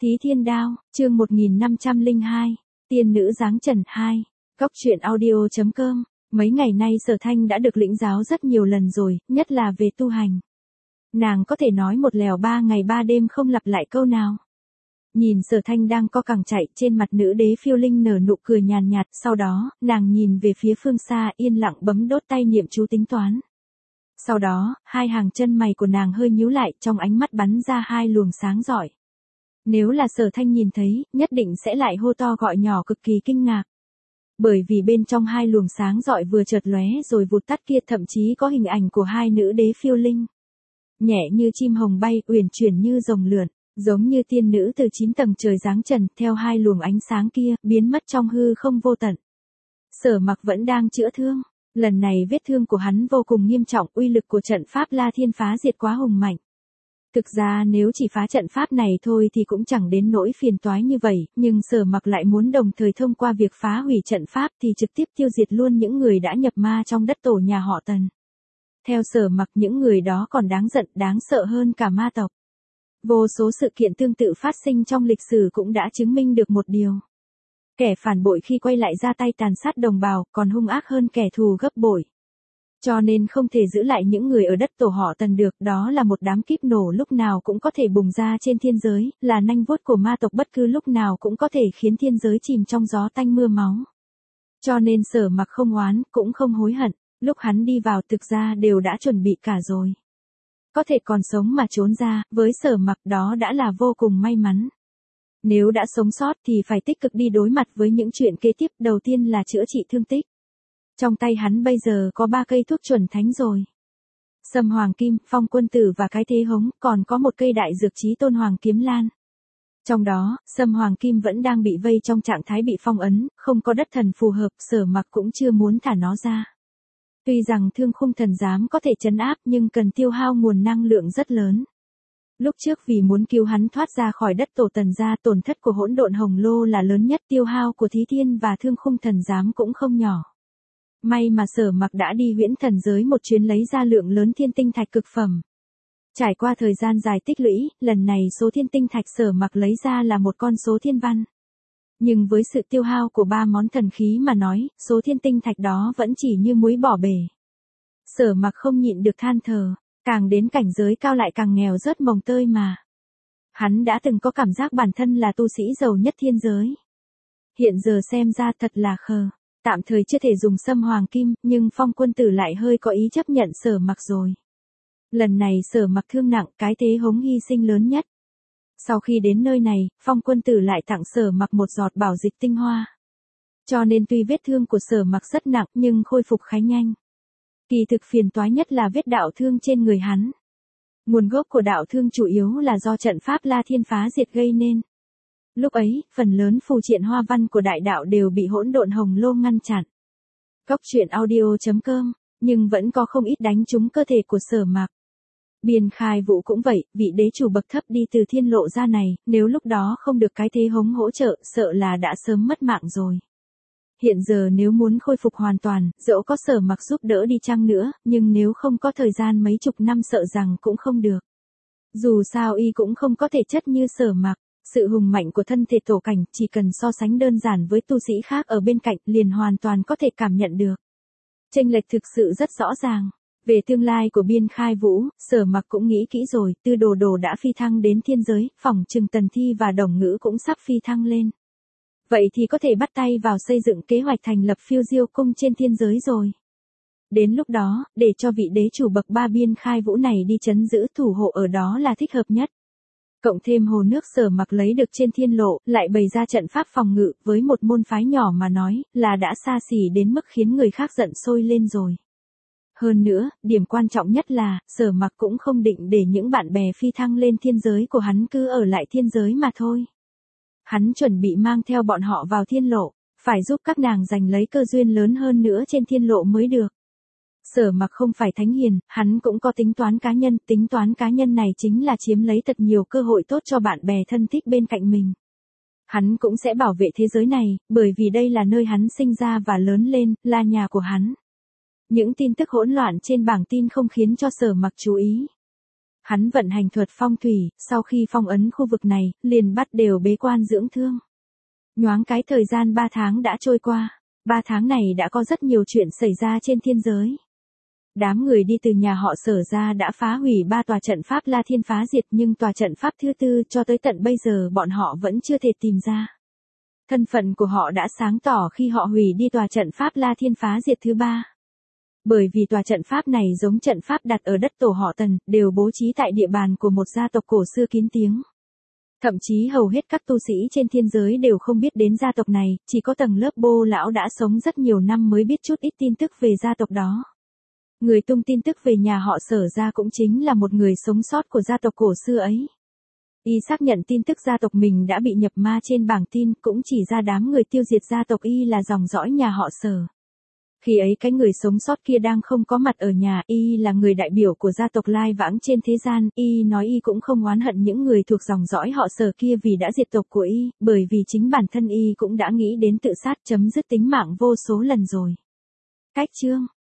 Thí Thiên Đao, chương 1502, Tiên nữ giáng trần 2, Cóc truyện audio.com. Mấy ngày nay Sở Thanh đã được lĩnh giáo rất nhiều lần rồi, nhất là về tu hành. Nàng có thể nói một lèo 3 ngày 3 đêm không lặp lại câu nào. Nhìn Sở Thanh đang co cẳng chạy, trên mặt nữ đế Phiêu Linh nở nụ cười nhàn nhạt, sau đó, nàng nhìn về phía phương xa yên lặng bấm đốt tay niệm chú tính toán. Sau đó, hai hàng chân mày của nàng hơi nhíu lại, trong ánh mắt bắn ra hai luồng sáng rọi. Nếu là Sở Thanh nhìn thấy, nhất định sẽ lại hô to gọi nhỏ cực kỳ kinh ngạc. Bởi vì bên trong hai luồng sáng rọi vừa chợt lóe rồi vụt tắt kia thậm chí có hình ảnh của hai nữ đế Phiêu Linh. Nhẹ như chim hồng bay, uyển chuyển như rồng lượn, giống như tiên nữ từ 9 tầng trời giáng trần, theo hai luồng ánh sáng kia, biến mất trong hư không vô tận. Sở Mặc vẫn đang chữa thương. Lần này vết thương của hắn vô cùng nghiêm trọng, uy lực của trận pháp La Thiên phá diệt quá hùng mạnh. Thực ra nếu chỉ phá trận pháp này thôi thì cũng chẳng đến nỗi phiền toái như vậy, nhưng Sở Mặc lại muốn đồng thời thông qua việc phá hủy trận pháp thì trực tiếp tiêu diệt luôn những người đã nhập ma trong đất tổ nhà họ Tần. Theo Sở Mặc, những người đó còn đáng giận, đáng sợ hơn cả ma tộc. Vô số sự kiện tương tự phát sinh trong lịch sử cũng đã chứng minh được một điều. Kẻ phản bội khi quay lại ra tay tàn sát đồng bào còn hung ác hơn kẻ thù gấp bội. Cho nên không thể giữ lại những người ở đất tổ họ Tần được, đó là một đám kíp nổ lúc nào cũng có thể bùng ra trên thiên giới, là nanh vuốt của ma tộc bất cứ lúc nào cũng có thể khiến thiên giới chìm trong gió tanh mưa máu. Cho nên Sở Mặc không oán, cũng không hối hận, lúc hắn đi vào thực ra đều đã chuẩn bị cả rồi. Có thể còn sống mà trốn ra, với Sở Mặc đó đã là vô cùng may mắn. Nếu đã sống sót thì phải tích cực đi đối mặt với những chuyện kế tiếp, đầu tiên là chữa trị thương tích. Trong tay hắn bây giờ có 3 cây thuốc chuẩn thánh rồi. Sâm Hoàng Kim, Phong Quân Tử và cái Thế Hống, còn có một cây đại dược Chí Tôn Hoàng Kiếm Lan. Trong đó, Sâm Hoàng Kim vẫn đang bị vây trong trạng thái bị phong ấn, không có đất thần phù hợp, Sở Mặc cũng chưa muốn thả nó ra. Tuy rằng Thương Khung Thần Giám có thể trấn áp nhưng cần tiêu hao nguồn năng lượng rất lớn. Lúc trước vì muốn cứu hắn thoát ra khỏi đất tổ Tần gia, tổn thất của Hỗn Độn Hồng Lô là lớn nhất, tiêu hao của Thí Thiên và Thương Khung Thần Giám cũng không nhỏ. May mà Sở Mặc đã đi Huyễn Thần giới một chuyến lấy ra lượng lớn thiên tinh thạch cực phẩm. Trải qua thời gian dài tích lũy, lần này số thiên tinh thạch Sở Mặc lấy ra là một con số thiên văn. Nhưng với sự tiêu hao của 3 món thần khí mà nói, số thiên tinh thạch đó vẫn chỉ như muối bỏ bể. Sở Mặc không nhịn được than thở, càng đến cảnh giới cao lại càng nghèo rớt mồng tơi mà. Hắn đã từng có cảm giác bản thân là tu sĩ giàu nhất thiên giới. Hiện giờ xem ra thật là khờ. Tạm thời chưa thể dùng Sâm Hoàng Kim, nhưng Phong Quân Tử lại hơi có ý chấp nhận Sở Mặc rồi. Lần này Sở Mặc thương nặng, cái Thế Hống hy sinh lớn nhất. Sau khi đến nơi này, Phong Quân Tử lại tặng Sở Mặc một giọt bảo dịch tinh hoa. Cho nên tuy vết thương của Sở Mặc rất nặng nhưng khôi phục khá nhanh. Kỳ thực phiền toái nhất là vết đạo thương trên người hắn. Nguồn gốc của đạo thương chủ yếu là do trận pháp La Thiên phá diệt gây nên. Lúc ấy, phần lớn phù triện hoa văn của đại đạo đều bị Hỗn Độn Hồng Lô ngăn chặn. Cóc truyện audio.com, nhưng vẫn có không ít đánh trúng cơ thể của Sở Mặc. Biên Khai Vũ cũng vậy, vị đế chủ bậc thấp đi từ thiên lộ ra này, nếu lúc đó không được cái Thế Hống hỗ trợ, sợ là đã sớm mất mạng rồi. Hiện giờ nếu muốn khôi phục hoàn toàn, dẫu có Sở Mặc giúp đỡ đi chăng nữa, nhưng nếu không có thời gian mấy chục năm sợ rằng cũng không được. Dù sao y cũng không có thể chất như Sở Mặc. Sự hùng mạnh của thân thể tổ cảnh chỉ cần so sánh đơn giản với tu sĩ khác ở bên cạnh liền hoàn toàn có thể cảm nhận được. Chênh lệch thực sự rất rõ ràng. Về tương lai của Biên Khai Vũ, Sở Mặc cũng nghĩ kỹ rồi, Tư Đồ Đồ đã phi thăng đến thiên giới, phỏng chừng Tần Thi và Đồng Ngữ cũng sắp phi thăng lên. Vậy thì có thể bắt tay vào xây dựng kế hoạch thành lập Phiêu Diêu cung trên thiên giới rồi. Đến lúc đó, để cho vị đế chủ bậc 3 Biên Khai Vũ này đi trấn giữ thủ hộ ở đó là thích hợp nhất. Cộng thêm hồ nước Sở Mặc lấy được trên thiên lộ, lại bày ra trận pháp phòng ngự, với một môn phái nhỏ mà nói, là đã xa xỉ đến mức khiến người khác giận sôi lên rồi. Hơn nữa, điểm quan trọng nhất là, Sở Mặc cũng không định để những bạn bè phi thăng lên thiên giới của hắn cứ ở lại thiên giới mà thôi. Hắn chuẩn bị mang theo bọn họ vào thiên lộ, phải giúp các nàng giành lấy cơ duyên lớn hơn nữa trên thiên lộ mới được. Sở Mặc không phải thánh hiền, hắn cũng có tính toán cá nhân này chính là chiếm lấy thật nhiều cơ hội tốt cho bạn bè thân thích bên cạnh mình. Hắn cũng sẽ bảo vệ thế giới này, bởi vì đây là nơi hắn sinh ra và lớn lên, là nhà của hắn. Những tin tức hỗn loạn trên bảng tin không khiến cho Sở Mặc chú ý. Hắn vận hành thuật phong thủy, sau khi phong ấn khu vực này, liền bắt đều bế quan dưỡng thương. Nhoáng cái thời gian 3 tháng đã trôi qua, 3 tháng này đã có rất nhiều chuyện xảy ra trên thiên giới. Đám người đi từ nhà họ Sở ra đã phá hủy 3 tòa trận pháp La Thiên phá diệt, nhưng tòa trận pháp thứ 4 cho tới tận bây giờ bọn họ vẫn chưa thể tìm ra. Thân phận của họ đã sáng tỏ khi họ hủy đi tòa trận pháp La Thiên phá diệt thứ 3. Bởi vì tòa trận pháp này giống trận pháp đặt ở đất tổ họ Tần, đều bố trí tại địa bàn của một gia tộc cổ xưa kín tiếng. Thậm chí hầu hết các tu sĩ trên thiên giới đều không biết đến gia tộc này, chỉ có tầng lớp bô lão đã sống rất nhiều năm mới biết chút ít tin tức về gia tộc đó. Người tung tin tức về nhà họ Sở ra cũng chính là một người sống sót của gia tộc cổ xưa ấy. Y xác nhận tin tức gia tộc mình đã bị nhập ma trên bảng tin, cũng chỉ ra đám người tiêu diệt gia tộc Y là dòng dõi nhà họ Sở. Khi ấy cái người sống sót kia đang không có mặt ở nhà, Y là người đại biểu của gia tộc lai vãng trên thế gian, Y nói Y cũng không oán hận những người thuộc dòng dõi họ Sở kia vì đã diệt tộc của Y, bởi vì chính bản thân Y cũng đã nghĩ đến tự sát chấm dứt tính mạng vô số lần rồi. Cách chương